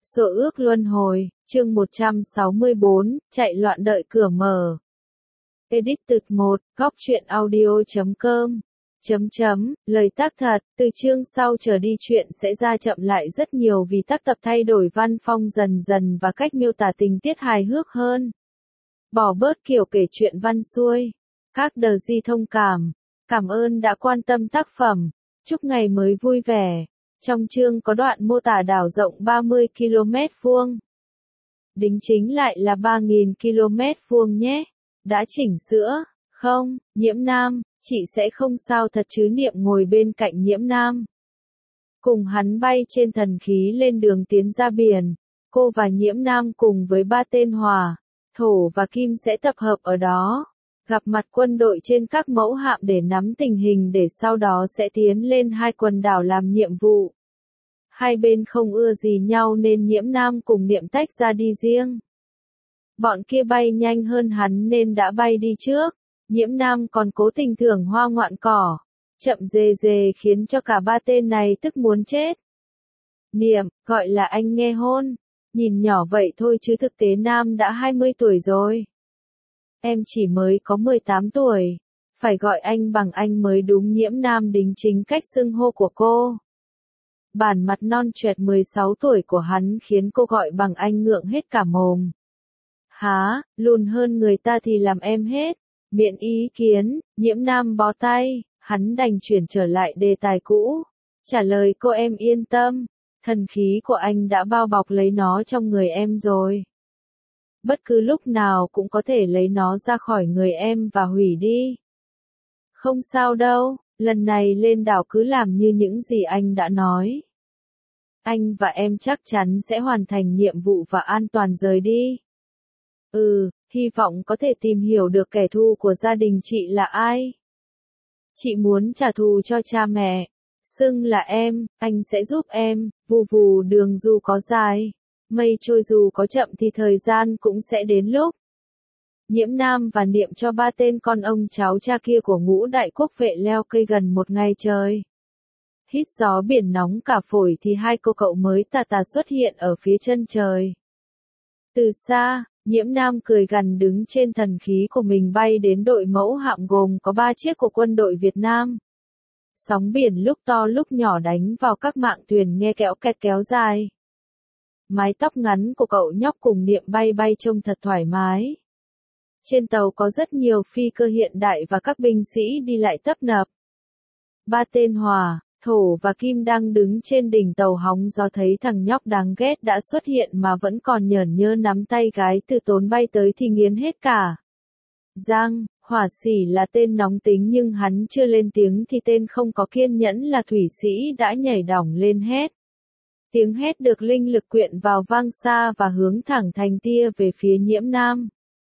Số ước luân hồi, chương 164, chạy loạn đợi cửa mở. Edit từ 1, góc truyện audio.com. Lời tác thật, từ chương sau trở đi chuyện sẽ ra chậm lại rất nhiều vì tác tập thay đổi văn phong dần dần và cách miêu tả tình tiết hài hước hơn. Bỏ bớt kiểu kể chuyện văn xuôi. Các đờ di thông cảm. Cảm ơn đã quan tâm tác phẩm. Chúc ngày mới vui vẻ. Trong chương có đoạn mô tả đảo rộng 30 km vuông. Đính chính lại là 3.000 km vuông nhé. Đã chỉnh sữa, không, Nhiễm Nam, chị sẽ không sao thật chứ. Niệm ngồi bên cạnh Nhiễm Nam. Cùng hắn bay trên thần khí lên đường tiến ra biển. Cô và Nhiễm Nam cùng với ba tên hỏa, thổ và kim sẽ tập hợp ở đó. Gặp mặt quân đội trên các mẫu hạm để nắm tình hình để sau đó sẽ tiến lên hai quần đảo làm nhiệm vụ. Hai bên không ưa gì nhau nên Nhiễm Nam cùng Niệm tách ra đi riêng. Bọn kia bay nhanh hơn hắn nên đã bay đi trước. Nhiễm Nam còn cố tình thưởng hoa ngoạn cỏ. Chậm dề dề khiến cho cả ba tên này tức muốn chết. Niệm, gọi là anh nghe hôn. Nhìn nhỏ vậy thôi chứ thực tế Nam đã 20 tuổi rồi. Em chỉ mới có 18 tuổi. Phải gọi anh bằng anh mới đúng. Nhiễm Nam đính chính cách xưng hô của cô. Bản mặt non choẹt 16 tuổi của hắn khiến cô gọi bằng anh ngượng hết cả mồm. Hả, lùn hơn người ta thì làm em hết. Miễn ý kiến, Nhiễm Nam bó tay, hắn đành chuyển trở lại đề tài cũ. Trả lời cô em yên tâm, thần khí của anh đã bao bọc lấy nó trong người em rồi. Bất cứ lúc nào cũng có thể lấy nó ra khỏi người em và hủy đi. Không sao đâu, lần này lên đảo cứ làm như những gì anh đã nói. Anh và em chắc chắn sẽ hoàn thành nhiệm vụ và an toàn rời đi. Hy vọng có thể tìm hiểu được kẻ thù của gia đình chị là ai. Chị muốn trả thù cho cha mẹ. Xưng là em, anh sẽ giúp em. Vù vù đường dù có dài, mây trôi dù có chậm thì thời gian cũng sẽ đến lúc. Nhiễm Nam và Niệm cho ba tên con ông cháu cha kia của Ngũ Đại Quốc vệ leo cây gần một ngày trời. Hít gió biển nóng cả phổi thì hai cô cậu mới tà tà xuất hiện ở phía chân trời. Từ xa, Nhiễm Nam cười gằn đứng trên thần khí của mình bay đến đội mẫu hạm gồm có 3 chiếc của quân đội Việt Nam. Sóng biển lúc to lúc nhỏ đánh vào các mạn thuyền nghe kẽo kẹt kéo dài. Mái tóc ngắn của cậu nhóc cùng Niệm bay bay trông thật thoải mái. Trên tàu có rất nhiều phi cơ hiện đại và các binh sĩ đi lại tấp nập. Ba tên hỏa, thổ và kim đang đứng trên đỉnh tàu hóng gió thấy thằng nhóc đáng ghét đã xuất hiện mà vẫn còn nhởn nhơ nắm tay gái Từ Tốn bay tới thì nghiến hết cả. Giang, hỏa sĩ là tên nóng tính nhưng hắn chưa lên tiếng thì tên không có kiên nhẫn là thủy sĩ đã nhảy đỏng lên hét. Tiếng hét được linh lực quyện vào vang xa và hướng thẳng thành tia về phía Nhiễm Nam.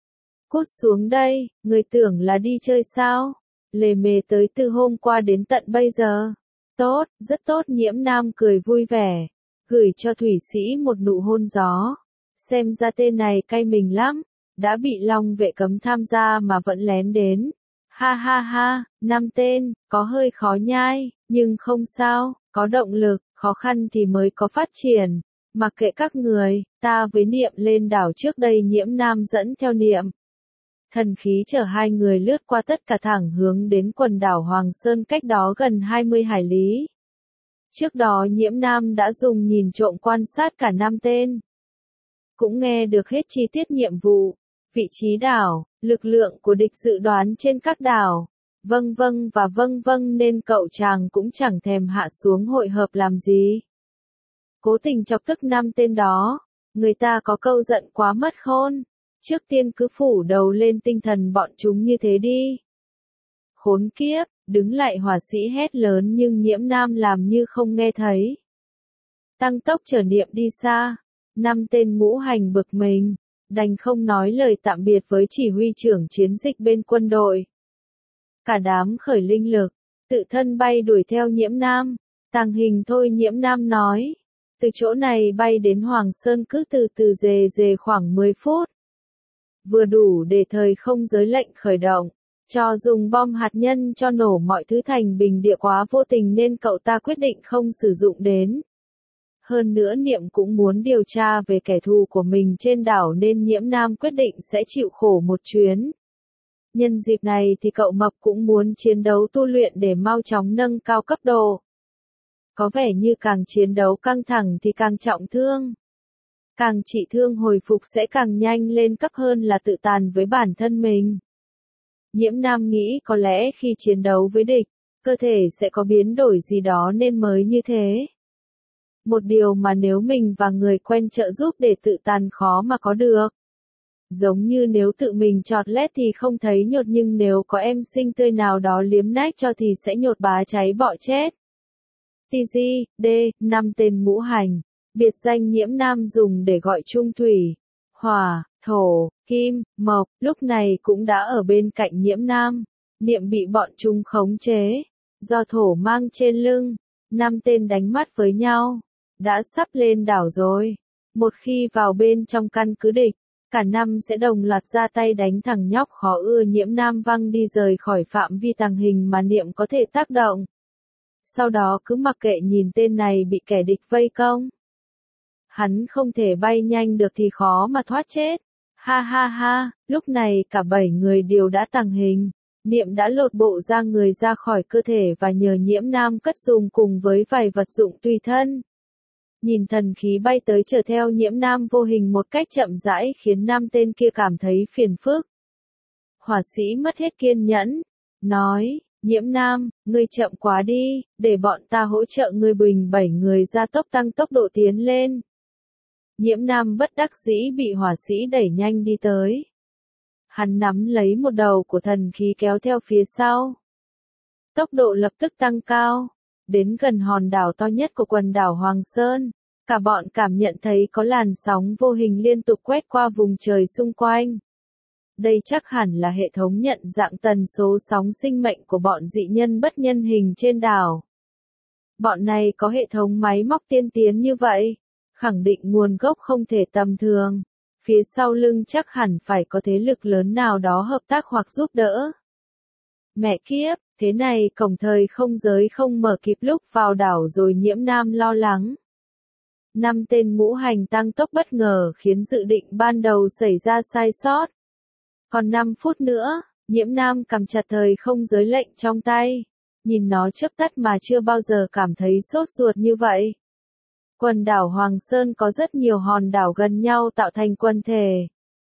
Cút xuống đây, người tưởng là đi chơi sao? Lề mề tới từ hôm qua đến tận bây giờ. Tốt, rất tốt. Nhiễm Nam cười vui vẻ, gửi cho thủy sĩ một nụ hôn gió. Xem ra tên này cay mình lắm, đã bị Long vệ cấm tham gia mà vẫn lén đến. Ha ha ha, 5 tên, có hơi khó nhai, nhưng không sao, có động lực, khó khăn thì mới có phát triển. Mặc kệ các người, ta với Niệm lên đảo trước đây. Nhiễm Nam dẫn theo Niệm. Thần khí chở hai người lướt qua tất cả thẳng hướng đến quần đảo Hoàng Sơn cách đó gần 20 hải lý. Trước đó Nhiễm Nam đã dùng nhìn trộm quan sát cả 5 tên. Cũng nghe được hết chi tiết nhiệm vụ, vị trí đảo, lực lượng của địch dự đoán trên các đảo. Vâng và vâng nên cậu chàng cũng chẳng thèm hạ xuống hội hợp làm gì. Cố tình chọc tức 5 tên đó, người ta có câu giận quá mất khôn. Trước tiên cứ phủ đầu lên tinh thần bọn chúng như thế đi. Khốn kiếp, đứng lại hỏa sĩ hét lớn nhưng Nhiễm Nam làm như không nghe thấy. Tăng tốc chở Niệm đi xa. 5 tên ngũ hành bực mình, đành không nói lời tạm biệt với chỉ huy trưởng chiến dịch bên quân đội. Cả đám khởi linh lực, tự thân bay đuổi theo Nhiễm Nam. Tàng hình thôi. Nhiễm Nam nói. Từ chỗ này bay đến Hoàng Sơn cứ từ từ dề khoảng 10 phút. Vừa đủ để thời không giới lệnh khởi động, cho dùng bom hạt nhân cho nổ mọi thứ thành bình địa. Quá vô tình nên cậu ta quyết định không sử dụng đến. Hơn nữa Niệm cũng muốn điều tra về kẻ thù của mình trên đảo nên Nhiễm Nam quyết định sẽ chịu khổ một chuyến. Nhân dịp này thì cậu mập cũng muốn chiến đấu tu luyện để mau chóng nâng cao cấp độ. Có vẻ như càng chiến đấu căng thẳng thì càng trọng thương. Càng trị thương hồi phục sẽ càng nhanh lên cấp hơn là tự tàn với bản thân mình. Nhiễm Nam nghĩ có lẽ khi chiến đấu với địch, cơ thể sẽ có biến đổi gì đó nên mới như thế. Một điều mà nếu mình và người quen trợ giúp để tự tàn khó mà có được. Giống như nếu tự mình chọt lét thì không thấy nhột nhưng nếu có em xinh tươi nào đó liếm nách cho thì sẽ nhột bá cháy bọ chết. TG, D, 5 tên ngũ hành, biệt danh Nhiễm Nam dùng để gọi chung thủy, hỏa, thổ, kim, mộc, lúc này cũng đã ở bên cạnh Nhiễm Nam. Niệm bị bọn chúng khống chế, do thổ mang trên lưng, 5 tên đánh mắt với nhau, đã sắp lên đảo rồi. Một khi vào bên trong căn cứ địch, cả năm sẽ đồng loạt ra tay đánh thằng nhóc khó ưa Nhiễm Nam văng đi rời khỏi phạm vi tàng hình mà Niệm có thể tác động. Sau đó cứ mặc kệ nhìn tên này bị kẻ địch vây công. Hắn không thể bay nhanh được thì khó mà thoát chết. Ha ha ha, lúc này cả 7 người đều đã tàng hình. Niệm đã lột bộ da người ra khỏi cơ thể và nhờ Nhiễm Nam cất dùng cùng với vài vật dụng tùy thân. Nhìn thần khí bay tới chở theo Nhiễm Nam vô hình một cách chậm rãi khiến 5 tên kia cảm thấy phiền phức. Hỏa sĩ mất hết kiên nhẫn, nói, Nhiễm Nam, ngươi chậm quá đi, để bọn ta hỗ trợ ngươi bình 7 người ra tốc tăng tốc độ tiến lên. Nhiễm Nam bất đắc dĩ bị hỏa sĩ đẩy nhanh đi tới. Hắn nắm lấy một đầu của thần khí kéo theo phía sau. Tốc độ lập tức tăng cao, đến gần hòn đảo to nhất của quần đảo Hoàng Sơn. Cả bọn cảm nhận thấy có làn sóng vô hình liên tục quét qua vùng trời xung quanh. Đây chắc hẳn là hệ thống nhận dạng tần số sóng sinh mệnh của bọn dị nhân bất nhân hình trên đảo. Bọn này có hệ thống máy móc tiên tiến như vậy, khẳng định nguồn gốc không thể tầm thường. Phía sau lưng chắc hẳn phải có thế lực lớn nào đó hợp tác hoặc giúp đỡ. Mẹ kiếp, thế này cổng thời không giới không mở kịp lúc vào đảo rồi Nhiễm Nam lo lắng. 5 tên ngũ hành tăng tốc bất ngờ khiến dự định ban đầu xảy ra sai sót. Còn 5 phút nữa, Nhiễm Nam cầm chặt thời không giới lệnh trong tay. Nhìn nó chớp tắt mà chưa bao giờ cảm thấy sốt ruột như vậy. Quần đảo Hoàng Sơn có rất nhiều hòn đảo gần nhau tạo thành quần thể.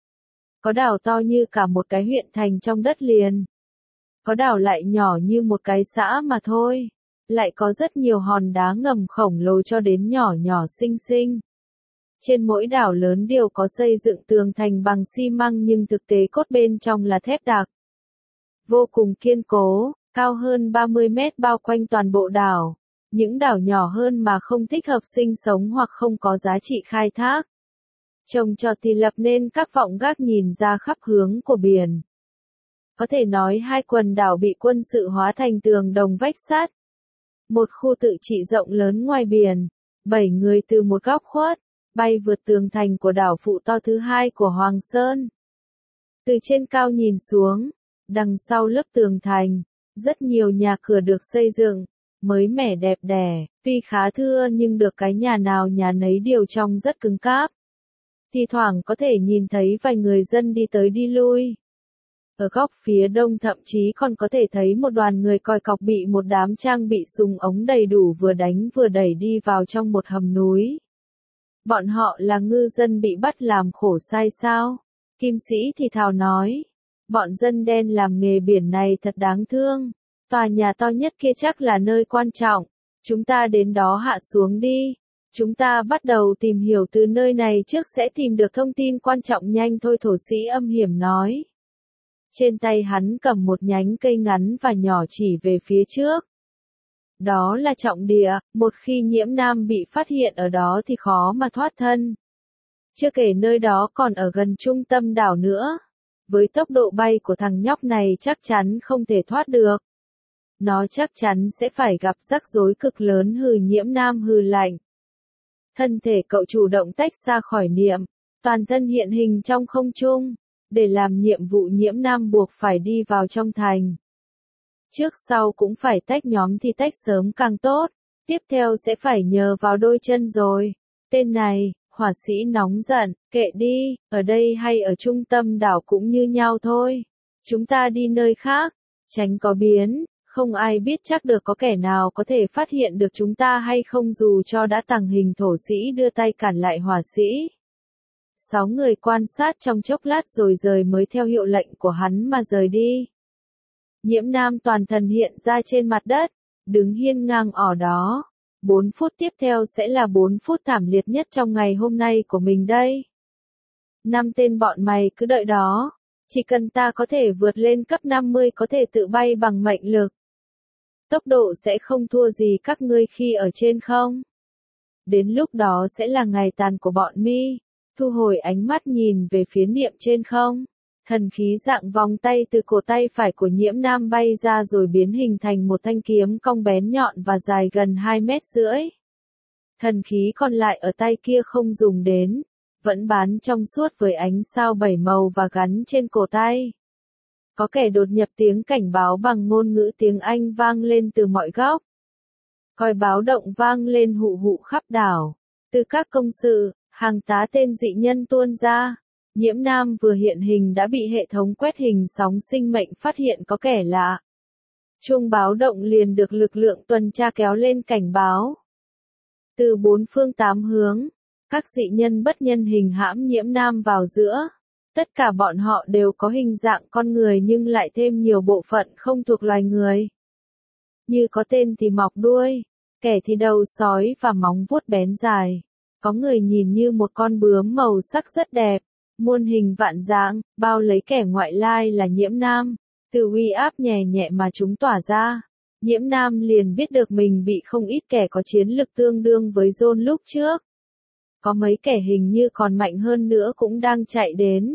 Có đảo to như cả một cái huyện thành trong đất liền. Có đảo lại nhỏ như một cái xã mà thôi. Lại có rất nhiều hòn đá ngầm khổng lồ cho đến nhỏ nhỏ xinh xinh. Trên mỗi đảo lớn đều có xây dựng tường thành bằng xi măng nhưng thực tế cốt bên trong là thép đặc. Vô cùng kiên cố, cao hơn 30 mét bao quanh toàn bộ đảo. Những đảo nhỏ hơn mà không thích hợp sinh sống hoặc không có giá trị khai thác. Trồng trọt thì lập nên các vọng gác nhìn ra khắp hướng của biển. Có thể nói hai quần đảo bị quân sự hóa thành tường đồng vách sắt. Một khu tự trị rộng lớn ngoài biển. 7 người từ một góc khuất, bay vượt tường thành của đảo phụ to thứ hai của Hoàng Sơn. Từ trên cao nhìn xuống, đằng sau lớp tường thành, rất nhiều nhà cửa được xây dựng, mới mẻ đẹp đẽ, tuy khá thưa nhưng được cái nhà nào nhà nấy đều trông rất cứng cáp. Thì thoảng có thể nhìn thấy vài người dân đi tới đi lui. Ở góc phía đông thậm chí còn có thể thấy một đoàn người còi cọc bị một đám trang bị súng ống đầy đủ vừa đánh vừa đẩy đi vào trong một hầm núi. Bọn họ là ngư dân bị bắt làm khổ sai sao? Kim Sĩ thì thào nói. Bọn dân đen làm nghề biển này thật đáng thương. Tòa nhà to nhất kia chắc là nơi quan trọng. Chúng ta đến đó hạ xuống đi. Chúng ta bắt đầu tìm hiểu từ nơi này trước sẽ tìm được thông tin quan trọng nhanh thôi, thổ sĩ âm hiểm nói. Trên tay hắn cầm một nhánh cây ngắn và nhỏ chỉ về phía trước. Đó là trọng địa, một khi Nhiễm Nam bị phát hiện ở đó thì khó mà thoát thân. Chưa kể nơi đó còn ở gần trung tâm đảo nữa. Với tốc độ bay của thằng nhóc này chắc chắn không thể thoát được. Nó chắc chắn sẽ phải gặp rắc rối cực lớn, hừ. Nhiễm Nam hừ lạnh. Thân thể cậu chủ động tách ra khỏi Niệm, toàn thân hiện hình trong không trung. Để làm nhiệm vụ Nhiễm Nam buộc phải đi vào trong thành. Trước sau cũng phải tách nhóm thì tách sớm càng tốt. Tiếp theo sẽ phải nhờ vào đôi chân rồi. Tên này, hỏa sĩ nóng giận, kệ đi, ở đây hay ở trung tâm đảo cũng như nhau thôi. Chúng ta đi nơi khác, tránh có biến, không ai biết chắc được có kẻ nào có thể phát hiện được chúng ta hay không dù cho đã tàng hình. Thổ sĩ đưa tay cản lại hỏa sĩ. 6 người quan sát trong chốc lát rồi rời mới theo hiệu lệnh của hắn mà rời đi. Nhiễm Nam toàn thân hiện ra trên mặt đất, đứng hiên ngang ở đó. 4 phút tiếp theo sẽ là 4 phút thảm liệt nhất trong ngày hôm nay của mình đây. 5 tên bọn mày cứ đợi đó. Chỉ cần ta có thể vượt lên cấp 50 có thể tự bay bằng mệnh lực. Tốc độ sẽ không thua gì các ngươi khi ở trên không. Đến lúc đó sẽ là ngày tàn của bọn mi. Thu hồi ánh mắt nhìn về phía Niệm trên không. Thần khí dạng vòng tay từ cổ tay phải của Nhiễm Nam bay ra rồi biến hình thành một thanh kiếm cong bén nhọn và dài gần 2,5 mét. Thần khí còn lại ở tay kia không dùng đến, vẫn bán trong suốt với ánh sao 7 màu và gắn trên cổ tay. Có kẻ đột nhập, tiếng cảnh báo bằng ngôn ngữ tiếng Anh vang lên từ mọi góc. Còi báo động vang lên hụ hụ khắp đảo. Từ các công sự, hàng tá tên dị nhân tuôn ra. Nhiễm Nam vừa hiện hình đã bị hệ thống quét hình sóng sinh mệnh phát hiện có kẻ lạ. Chuông báo động liền được lực lượng tuần tra kéo lên cảnh báo. Từ 4 phương 8 hướng, các dị nhân bất nhân hình hãm Nhiễm Nam vào giữa. Tất cả bọn họ đều có hình dạng con người nhưng lại thêm nhiều bộ phận không thuộc loài người. Như có tên thì mọc đuôi, kẻ thì đầu sói và móng vuốt bén dài. Có người nhìn như một con bướm màu sắc rất đẹp, muôn hình vạn dạng, bao lấy kẻ ngoại lai là Nhiễm Nam. Từ uy áp nhẹ nhẹ mà chúng tỏa ra, Nhiễm Nam liền biết được mình bị không ít kẻ có chiến lực tương đương với John lúc trước. Có mấy kẻ hình như còn mạnh hơn nữa cũng đang chạy đến.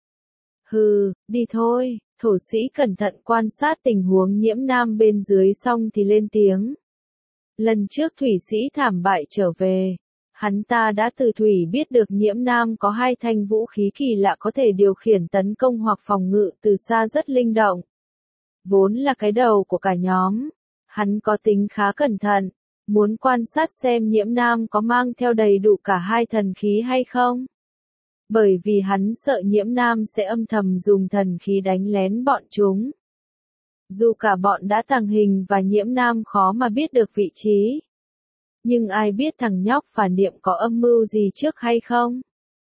Hừ, đi thôi. Thổ sĩ cẩn thận quan sát tình huống Nhiễm Nam bên dưới xong thì lên tiếng. Lần trước thủy sĩ thảm bại trở về, hắn ta đã từ thủy biết được Nhiễm Nam có 2 thanh vũ khí kỳ lạ có thể điều khiển tấn công hoặc phòng ngự từ xa rất linh động. Vốn là cái đầu của cả nhóm, hắn có tính khá cẩn thận, muốn quan sát xem Nhiễm Nam có mang theo đầy đủ cả 2 thần khí hay không. Bởi vì hắn sợ Nhiễm Nam sẽ âm thầm dùng thần khí đánh lén bọn chúng. Dù cả bọn đã tàng hình và Nhiễm Nam khó mà biết được vị trí. Nhưng ai biết thằng nhóc và Niệm có âm mưu gì trước hay không?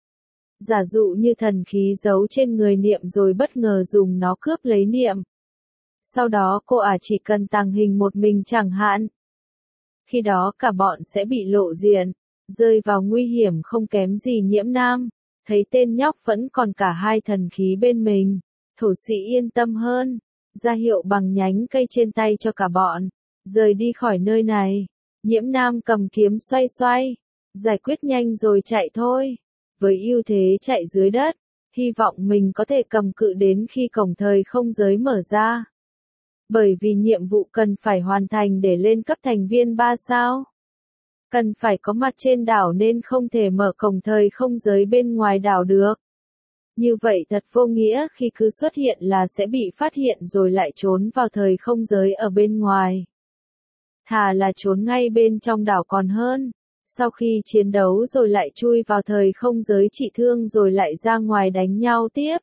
Giả dụ như thần khí giấu trên người Niệm rồi bất ngờ dùng nó cướp lấy Niệm. Sau đó cô chỉ cần tàng hình một mình chẳng hạn. Khi đó cả bọn sẽ bị lộ diện, rơi vào nguy hiểm không kém gì Nhiễm Nam. Thấy tên nhóc vẫn còn cả 2 thần khí bên mình, thổ sĩ yên tâm hơn, ra hiệu bằng nhánh cây trên tay cho cả bọn, rời đi khỏi nơi này. Nhiễm Nam cầm kiếm xoay xoay, giải quyết nhanh rồi chạy thôi. Với ưu thế chạy dưới đất, hy vọng mình có thể cầm cự đến khi cổng thời không giới mở ra. Bởi vì nhiệm vụ cần phải hoàn thành để lên cấp thành viên 3 sao. Cần phải có mặt trên đảo nên không thể mở cổng thời không giới bên ngoài đảo được. Như vậy thật vô nghĩa khi cứ xuất hiện là sẽ bị phát hiện rồi lại trốn vào thời không giới ở bên ngoài. Thà là trốn ngay bên trong đảo còn hơn. Sau khi chiến đấu rồi lại chui vào thời không giới trị thương rồi lại ra ngoài đánh nhau tiếp.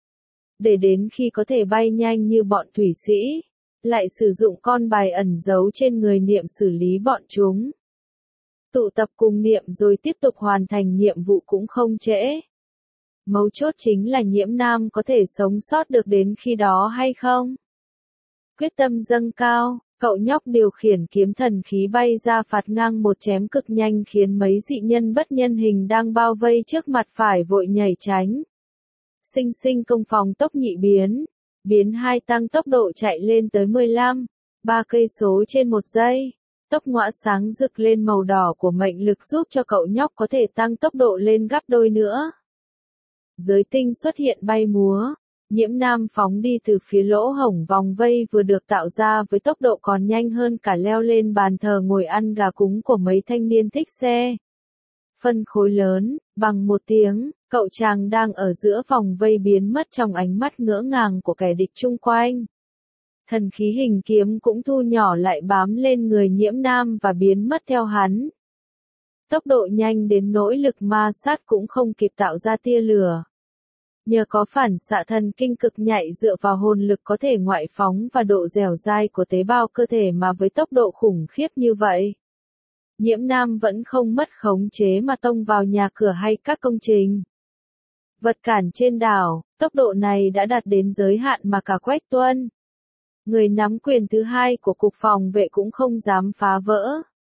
Để đến khi có thể bay nhanh như bọn thủy sĩ, lại sử dụng con bài ẩn giấu trên người Niệm xử lý bọn chúng. Tụ tập cùng Niệm rồi tiếp tục hoàn thành nhiệm vụ cũng không trễ. Mấu chốt chính là Nhiễm Nam có thể sống sót được đến khi đó hay không? Quyết tâm dâng cao, cậu nhóc điều khiển kiếm thần khí bay ra phạt ngang một chém cực nhanh khiến mấy dị nhân bất nhân hình đang bao vây trước mặt phải vội nhảy tránh. Sinh sinh công phòng tốc nhị biến 2 tăng tốc độ chạy lên tới 3 cây số trên 1 giây. Tốc ngõa sáng rực lên màu đỏ của mệnh lực giúp cho cậu nhóc có thể tăng tốc độ lên gấp đôi nữa. Giới tinh xuất hiện bay múa, Nhiễm Nam phóng đi từ phía lỗ hổng vòng vây vừa được tạo ra với tốc độ còn nhanh hơn cả leo lên bàn thờ ngồi ăn gà cúng của mấy thanh niên thích xe. Phân khối lớn, bằng một tiếng, cậu chàng đang ở giữa vòng vây biến mất trong ánh mắt ngỡ ngàng của kẻ địch chung quanh. Thần khí hình kiếm cũng thu nhỏ lại bám lên người Nhiễm Nam và biến mất theo hắn. Tốc độ nhanh đến nỗi lực ma sát cũng không kịp tạo ra tia lửa. Nhờ có phản xạ thần kinh cực nhạy dựa vào hồn lực có thể ngoại phóng và độ dẻo dai của tế bào cơ thể mà với tốc độ khủng khiếp như vậy, Nhiễm Nam vẫn không mất khống chế mà tông vào nhà cửa hay các công trình vật cản trên đảo. Tốc độ này đã đạt đến giới hạn mà cả Quách Tuân, người nắm quyền thứ hai của cục phòng vệ cũng không dám phá vỡ.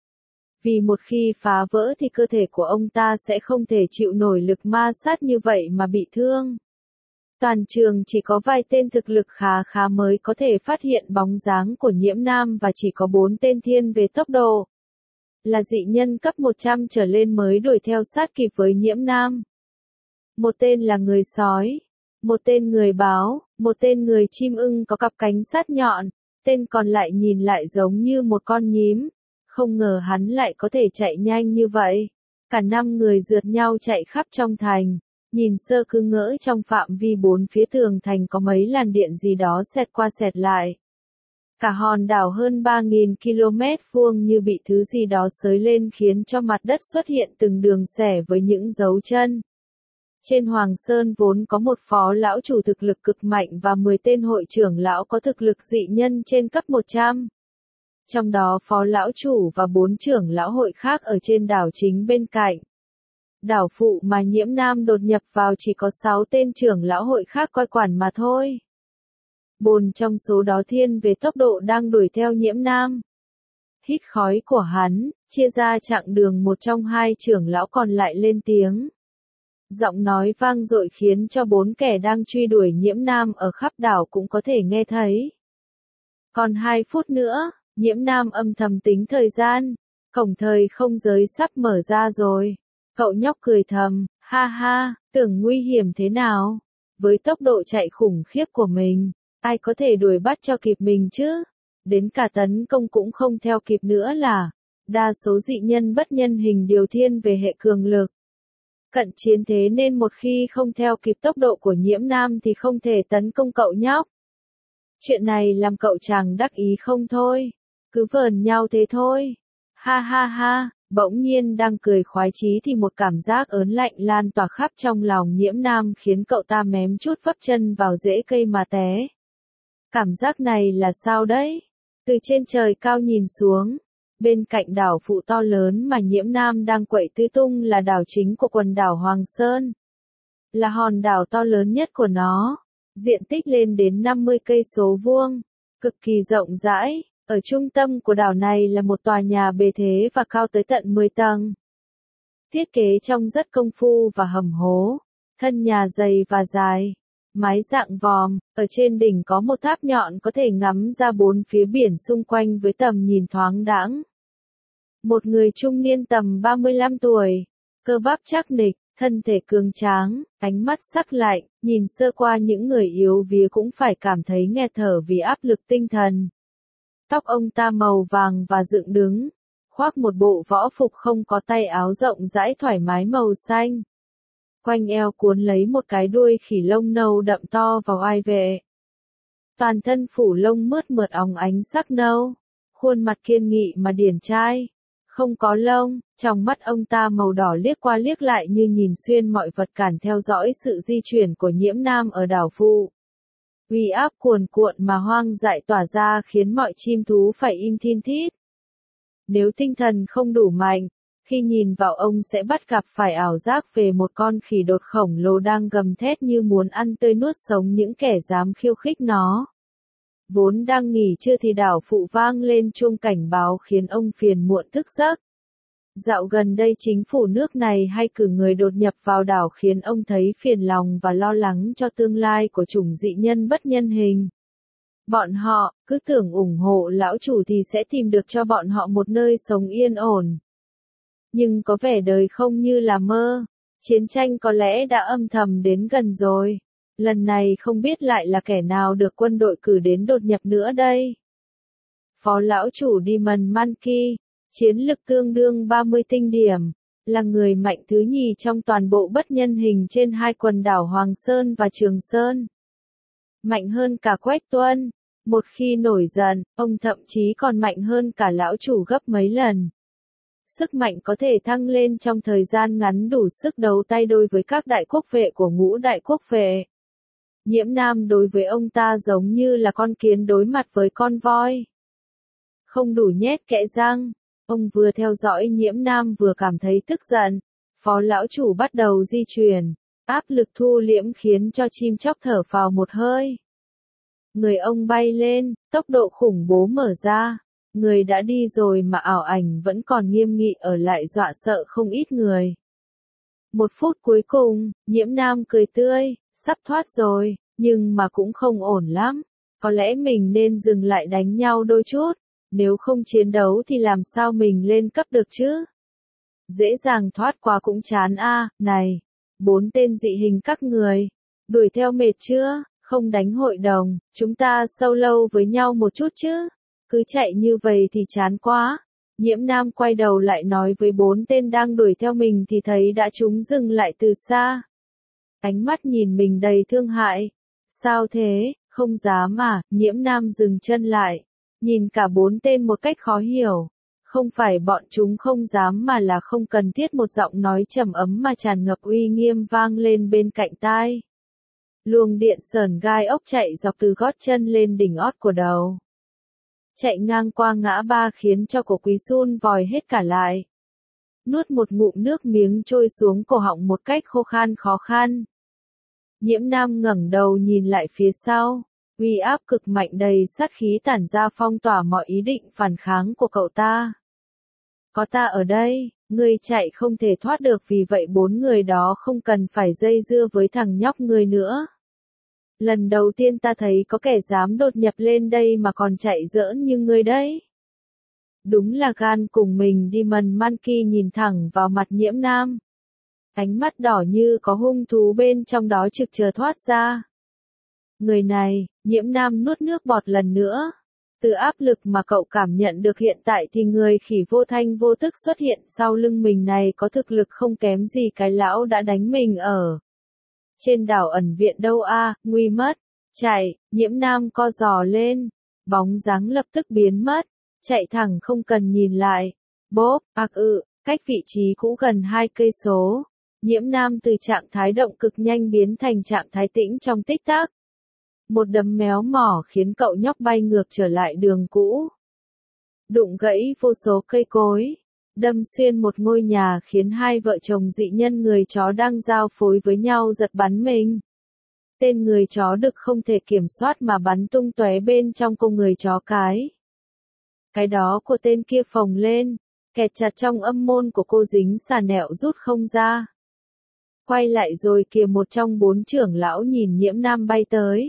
Vì một khi phá vỡ thì cơ thể của ông ta sẽ không thể chịu nổi lực ma sát như vậy mà bị thương. Toàn trường chỉ có vài tên thực lực khá mới có thể phát hiện bóng dáng của Nhiễm Nam và chỉ có 4 tên thiên về tốc độ, là dị nhân cấp 100 trở lên mới đuổi theo sát kịp với Nhiễm Nam. Một tên là người sói, một tên người báo, một tên người chim ưng có cặp cánh sát nhọn, tên còn lại nhìn lại giống như một con nhím. Không ngờ hắn lại có thể chạy nhanh như vậy. Cả 5 người rượt nhau chạy khắp trong thành, nhìn sơ cứ ngỡ trong phạm vi 4 phía tường thành có mấy làn điện gì đó xẹt qua xẹt lại. Cả hòn đảo hơn 3.000 km vuông như bị thứ gì đó xới lên khiến cho mặt đất xuất hiện từng đường xẻ với những dấu chân. Trên Hoàng Sơn vốn có một phó lão chủ thực lực cực mạnh và 10 tên hội trưởng lão có thực lực dị nhân trên cấp 100. Trong đó phó lão chủ và 4 trưởng lão hội khác ở trên đảo chính bên cạnh. Đảo phụ mà Nhiễm Nam đột nhập vào chỉ có 6 tên trưởng lão hội khác coi quản mà thôi. 4 trong số đó thiên về tốc độ đang đuổi theo Nhiễm Nam. Hít khói của hắn, chia ra chặng đường một trong 2 trưởng lão còn lại lên tiếng. Giọng nói vang dội khiến cho 4 kẻ đang truy đuổi Nhiễm Nam ở khắp đảo cũng có thể nghe thấy. Còn 2 phút nữa, Nhiễm Nam âm thầm tính thời gian, cổng thời không giới sắp mở ra rồi. Cậu nhóc cười thầm, ha ha, tưởng nguy hiểm thế nào? Với tốc độ chạy khủng khiếp của mình, ai có thể đuổi bắt cho kịp mình chứ? Đến cả tấn công cũng không theo kịp nữa là. Đa số dị nhân bất nhân hình điều thiên về hệ cường lực. Cận chiến thế nên một khi không theo kịp tốc độ của Nhiễm Nam thì không thể tấn công cậu nhóc. Chuyện này làm cậu chàng đắc ý không thôi. Cứ vờn nhau thế thôi. Ha ha ha, bỗng nhiên đang cười khoái chí thì một cảm giác ớn lạnh lan tỏa khắp trong lòng Nhiễm Nam khiến cậu ta mém chút vấp chân vào rễ cây mà té. Cảm giác này là sao đấy? Từ trên trời cao nhìn xuống, bên cạnh đảo phụ to lớn mà Nhiễm Nam đang quậy tứ tung là đảo chính của quần đảo Hoàng Sơn. Là hòn đảo to lớn nhất của nó, diện tích lên đến 50 cây số vuông, cực kỳ rộng rãi. Ở trung tâm của đảo này là một tòa nhà bề thế và cao tới tận 10 tầng. Thiết kế trông rất công phu và hầm hố, thân nhà dày và dài, mái dạng vòm, ở trên đỉnh có một tháp nhọn có thể ngắm ra 4 phía biển xung quanh với tầm nhìn thoáng đãng. Một người trung niên tầm 35 tuổi, cơ bắp chắc nịch, thân thể cường tráng, ánh mắt sắc lạnh, nhìn sơ qua những người yếu vía cũng phải cảm thấy nghẹt thở vì áp lực tinh thần. Tóc ông ta màu vàng và dựng đứng, khoác một bộ võ phục không có tay áo rộng rãi thoải mái màu xanh. Quanh eo cuốn lấy một cái đuôi khỉ lông nâu đậm to vào oai vệ. Toàn thân phủ lông mướt mượt óng ánh sắc nâu, khuôn mặt kiên nghị mà điển trai. Không có lông, trong mắt ông ta màu đỏ liếc qua liếc lại như nhìn xuyên mọi vật cản theo dõi sự di chuyển của Nhiễm Nam ở đảo phụ. Uy áp cuồn cuộn mà hoang dại tỏa ra khiến mọi chim thú phải im thin thít. Nếu tinh thần không đủ mạnh, khi nhìn vào ông sẽ bắt gặp phải ảo giác về một con khỉ đột khổng lồ đang gầm thét như muốn ăn tươi nuốt sống những kẻ dám khiêu khích nó. Vốn đang nghỉ trưa thì đảo phụ vang lên chuông cảnh báo khiến ông phiền muộn thức giấc. Dạo gần đây chính phủ nước này hay cử người đột nhập vào đảo khiến ông thấy phiền lòng và lo lắng cho tương lai của chủng dị nhân bất nhân hình. Bọn họ, cứ tưởng ủng hộ lão chủ thì sẽ tìm được cho bọn họ một nơi sống yên ổn. Nhưng có vẻ đời không như là mơ, chiến tranh có lẽ đã âm thầm đến gần rồi. Lần này không biết lại là kẻ nào được quân đội cử đến đột nhập nữa đây. Phó lão chủ Demon Monkey, chiến lực tương đương 30 tinh điểm, là người mạnh thứ nhì trong toàn bộ bất nhân hình trên 2 quần đảo Hoàng Sơn và Trường Sơn. Mạnh hơn cả Quách Tuân, một khi nổi giận, ông thậm chí còn mạnh hơn cả lão chủ gấp mấy lần. sức mạnh có thể thăng lên trong thời gian ngắn đủ sức đấu tay đôi với các đại quốc vệ của ngũ đại quốc vệ. Nhiễm Nam đối với ông ta giống như là con kiến đối mặt với con voi. Không đủ nhét kẽ răng, ông vừa theo dõi Nhiễm Nam vừa cảm thấy tức giận. Phó lão chủ bắt đầu di chuyển, áp lực thu liễm khiến cho chim chóc thở phào một hơi. Người ông bay lên, tốc độ khủng bố mở ra. Người đã đi rồi mà ảo ảnh vẫn còn nghiêm nghị ở lại dọa sợ không ít người. 1 phút cuối cùng, Nhiễm Nam cười tươi, sắp thoát rồi, nhưng mà cũng không ổn lắm. Có lẽ mình nên dừng lại đánh nhau đôi chút, nếu không chiến đấu thì làm sao mình lên cấp được chứ? Dễ dàng thoát qua cũng chán a. Này, 4 tên dị hình các người, đuổi theo mệt chưa? Không đánh hội đồng, chúng ta solo với nhau một chút chứ? Cứ chạy như vậy thì chán quá. Nhiễm Nam quay đầu lại nói với 4 tên đang đuổi theo mình thì thấy đã chúng dừng lại từ xa. Ánh mắt nhìn mình đầy thương hại. Sao thế, không dám à? Nhiễm Nam dừng chân lại, nhìn cả 4 tên một cách khó hiểu. Không phải bọn chúng không dám mà là không cần thiết. Một giọng nói trầm ấm mà tràn ngập uy nghiêm vang lên bên cạnh tai. Luồng điện sờn gai ốc chạy dọc từ gót chân lên đỉnh ót của đầu. Chạy ngang qua ngã ba khiến cho cổ Quý run vòi hết cả lại. Nuốt một ngụm nước miếng trôi xuống cổ họng một cách khô khan khó khăn. Nhiễm Nam ngẩng đầu nhìn lại phía sau. Uy áp cực mạnh đầy sát khí tản ra phong tỏa mọi ý định phản kháng của cậu ta. Có ta ở đây, ngươi chạy không thể thoát được, vì vậy 4 người đó không cần phải dây dưa với thằng nhóc ngươi nữa. Lần đầu tiên ta thấy có kẻ dám đột nhập lên đây mà còn chạy giỡn như ngươi đấy. Đúng là gan cùng mình đi. Monkey nhìn thẳng vào mặt Nhiễm Nam. Ánh mắt đỏ như có hung thú bên trong đó trực chờ thoát ra. Người này, Nhiễm Nam nuốt nước bọt lần nữa. Từ áp lực mà cậu cảm nhận được hiện tại thì người khỉ vô thanh vô tức xuất hiện sau lưng mình này có thực lực không kém gì cái lão đã đánh mình ở trên đảo ẩn viện đâu a. Nguy mất. Chạy. Nhiễm Nam co giò lên. Bóng dáng lập tức biến mất. Chạy thẳng không cần nhìn lại. Bốp. Cách vị trí cũ gần 2 cây số. Nhiễm Nam từ trạng thái động cực nhanh biến thành trạng thái tĩnh trong tích tắc. Một đấm méo mỏ khiến cậu nhóc bay ngược trở lại đường cũ. Đụng gãy vô số cây cối. Đâm xuyên một ngôi nhà khiến 2 vợ chồng dị nhân người chó đang giao phối với nhau giật bắn mình. Tên người chó đực không thể kiểm soát mà bắn tung tóe bên trong cô người chó cái. Cái đó của tên kia phồng lên, kẹt chặt trong âm môn của cô dính xà nẹo rút không ra. Quay lại rồi kìa, một trong 4 trưởng lão nhìn Nhiễm Nam bay tới.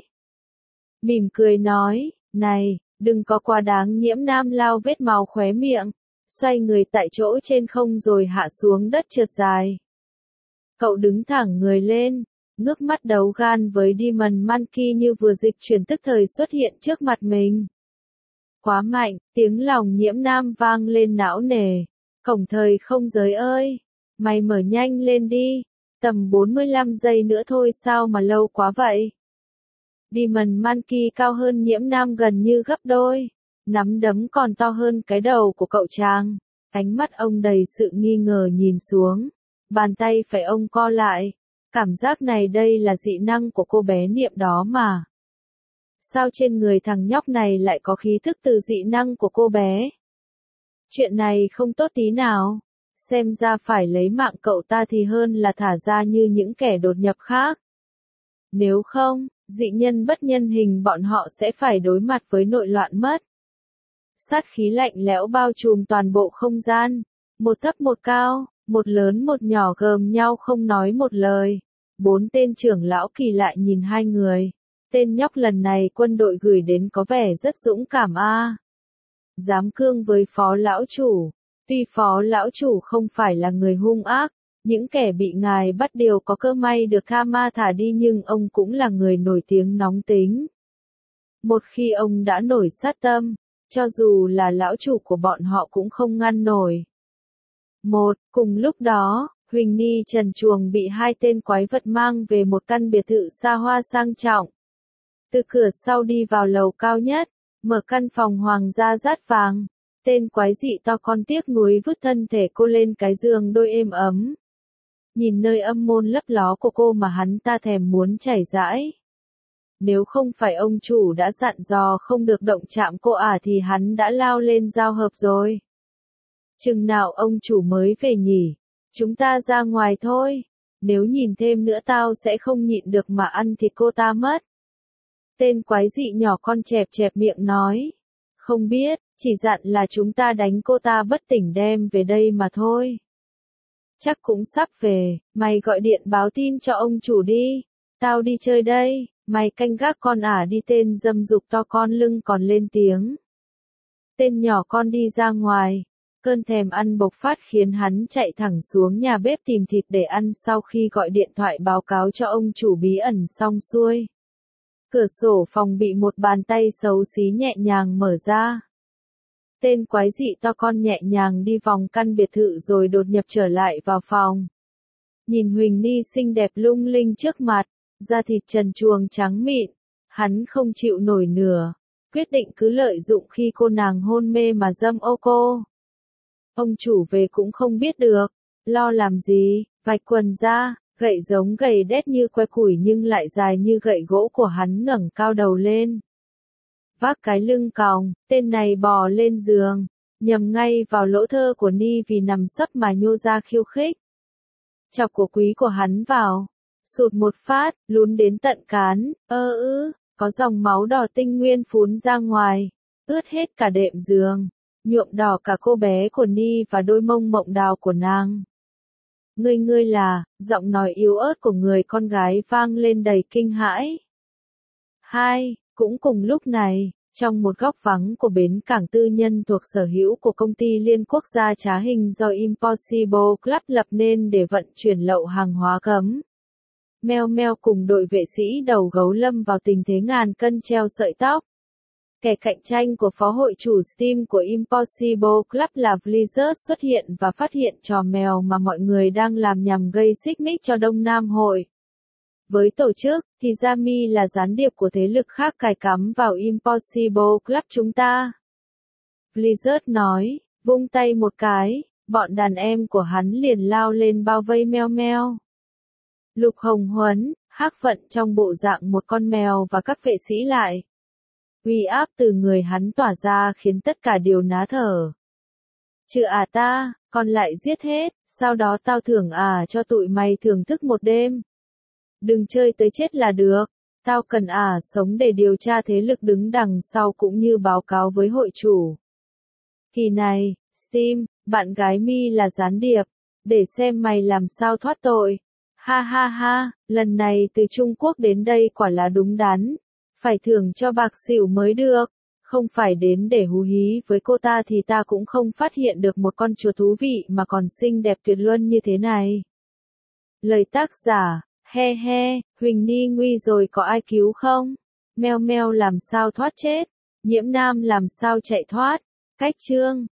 Mỉm cười nói, này, đừng có quá đáng. Nhiễm Nam lao vết máu khóe miệng, xoay người tại chỗ trên không rồi hạ xuống đất trượt dài. Cậu đứng thẳng người lên, ngước mắt đấu gan với Demon Monkey như vừa dịch chuyển tức thời xuất hiện trước mặt mình. Quá mạnh, tiếng lòng Nhiễm Nam vang lên não nề. Cổng thời không giới ơi, mày mở nhanh lên đi, tầm 45 giây nữa thôi sao mà lâu quá vậy. Demon Monkey cao hơn Nhiễm Nam gần như gấp đôi, nắm đấm còn to hơn cái đầu của cậu chàng. Ánh mắt ông đầy sự nghi ngờ nhìn xuống, bàn tay phải ông co lại. Cảm giác này đây là dị năng của cô bé Niệm đó mà. Sao trên người thằng nhóc này lại có khí thức từ dị năng của cô bé? Chuyện này không tốt tí nào. Xem ra phải lấy mạng cậu ta thì hơn là thả ra như những kẻ đột nhập khác. Nếu không, dị nhân bất nhân hình bọn họ sẽ phải đối mặt với nội loạn mất. Sát khí lạnh lẽo bao trùm toàn bộ không gian. Một thấp một cao, một lớn một nhỏ gầm nhau không nói một lời. 4 tên trưởng lão kỳ lạ nhìn 2 người. Tên nhóc lần này quân đội gửi đến có vẻ rất dũng cảm a. Dám cương với phó lão chủ. Tuy phó lão chủ không phải là người hung ác, những kẻ bị ngài bắt đều có cơ may được tha ma thả đi, nhưng ông cũng là người nổi tiếng nóng tính. Một khi ông đã nổi sát tâm, cho dù là lão chủ của bọn họ cũng không ngăn nổi. Cùng lúc đó, Huỳnh Ni Trần Chuồng bị 2 tên quái vật mang về một căn biệt thự xa hoa sang trọng. Từ cửa sau đi vào lầu cao nhất, mở căn phòng hoàng gia dát vàng. Tên quái dị to con tiếc nuối vứt thân thể cô lên cái giường đôi êm ấm. Nhìn nơi âm môn lấp ló của cô mà hắn ta thèm muốn chảy rãi. Nếu không phải ông chủ đã dặn dò không được động chạm cô thì hắn đã lao lên giao hợp rồi. Chừng nào ông chủ mới về nhỉ? Chúng ta ra ngoài thôi. Nếu nhìn thêm nữa tao sẽ không nhịn được mà ăn thịt cô ta mất. Tên quái dị nhỏ con chẹp chẹp miệng nói. Không biết, chỉ dặn là chúng ta đánh cô ta bất tỉnh đem về đây mà thôi. Chắc cũng sắp về, mày gọi điện báo tin cho ông chủ đi. Tao đi chơi đây, mày canh gác con đi. Tên dâm dục to con lưng còn lên tiếng. Tên nhỏ con đi ra ngoài. Cơn thèm ăn bộc phát khiến hắn chạy thẳng xuống nhà bếp tìm thịt để ăn sau khi gọi điện thoại báo cáo cho ông chủ bí ẩn xong xuôi. Cửa sổ phòng bị một bàn tay xấu xí nhẹ nhàng mở ra. Tên quái dị to con nhẹ nhàng đi vòng căn biệt thự rồi đột nhập trở lại vào phòng. Nhìn Huỳnh Ni xinh đẹp lung linh trước mặt, da thịt trần truồng trắng mịn, hắn không chịu nổi nửa, quyết định cứ lợi dụng khi cô nàng hôn mê mà dâm ô cô. Ông chủ về cũng không biết được, lo làm gì, vạch quần ra, gậy giống gầy đét như que củi nhưng lại dài như gậy gỗ của hắn ngẩng cao đầu lên. Vác cái lưng còng, tên này bò lên giường, nhầm ngay vào lỗ thơ của Ni vì nằm sấp mà nhô ra khiêu khích. Chọc của quý của hắn vào, sụt một phát, lún đến tận cán, có dòng máu đỏ tinh nguyên phún ra ngoài, ướt hết cả đệm giường, nhuộm đỏ cả cô bé của Ni và đôi mông mộng đào của nàng. Ngươi là, giọng nói yếu ớt của người con gái vang lên đầy kinh hãi. Cũng cùng lúc này, trong một góc vắng của bến cảng tư nhân thuộc sở hữu của công ty liên quốc gia trá hình do Impossible Club lập nên để vận chuyển lậu hàng hóa cấm. Meo Meo cùng đội vệ sĩ đầu gấu lâm vào tình thế ngàn cân treo sợi tóc. Kẻ cạnh tranh của phó hội chủ Steam của Impossible Club là Blizzard xuất hiện và phát hiện trò mèo mà mọi người đang làm nhằm gây xích mích cho Đông Nam hội. Với tổ chức, thì Yami là gián điệp của thế lực khác cài cắm vào Impossible Club chúng ta. Blizzard nói, vung tay một cái, bọn đàn em của hắn liền lao lên bao vây Meo Meo. Lục Hồng Huấn, hắc vận trong bộ dạng một con mèo và các vệ sĩ lại. Uy áp từ người hắn tỏa ra khiến tất cả đều ná thở. Chứ ta, còn lại giết hết, sau đó tao thưởng cho tụi mày thưởng thức một đêm. Đừng chơi tới chết là được, tao cần sống để điều tra thế lực đứng đằng sau cũng như báo cáo với hội chủ. Kỳ này, Steam, bạn gái Mi là gián điệp, để xem mày làm sao thoát tội. Ha ha ha, lần này từ Trung Quốc đến đây quả là đúng đắn. Phải thưởng cho bạc xỉu mới được, không phải đến để hú hí với cô ta thì ta cũng không phát hiện được một con chuột thú vị mà còn xinh đẹp tuyệt luân như thế này. Lời tác giả, Huỳnh Ni nguy rồi có ai cứu không? Meo Meo làm sao thoát chết? Nhiễm Nam làm sao chạy thoát? Cách chương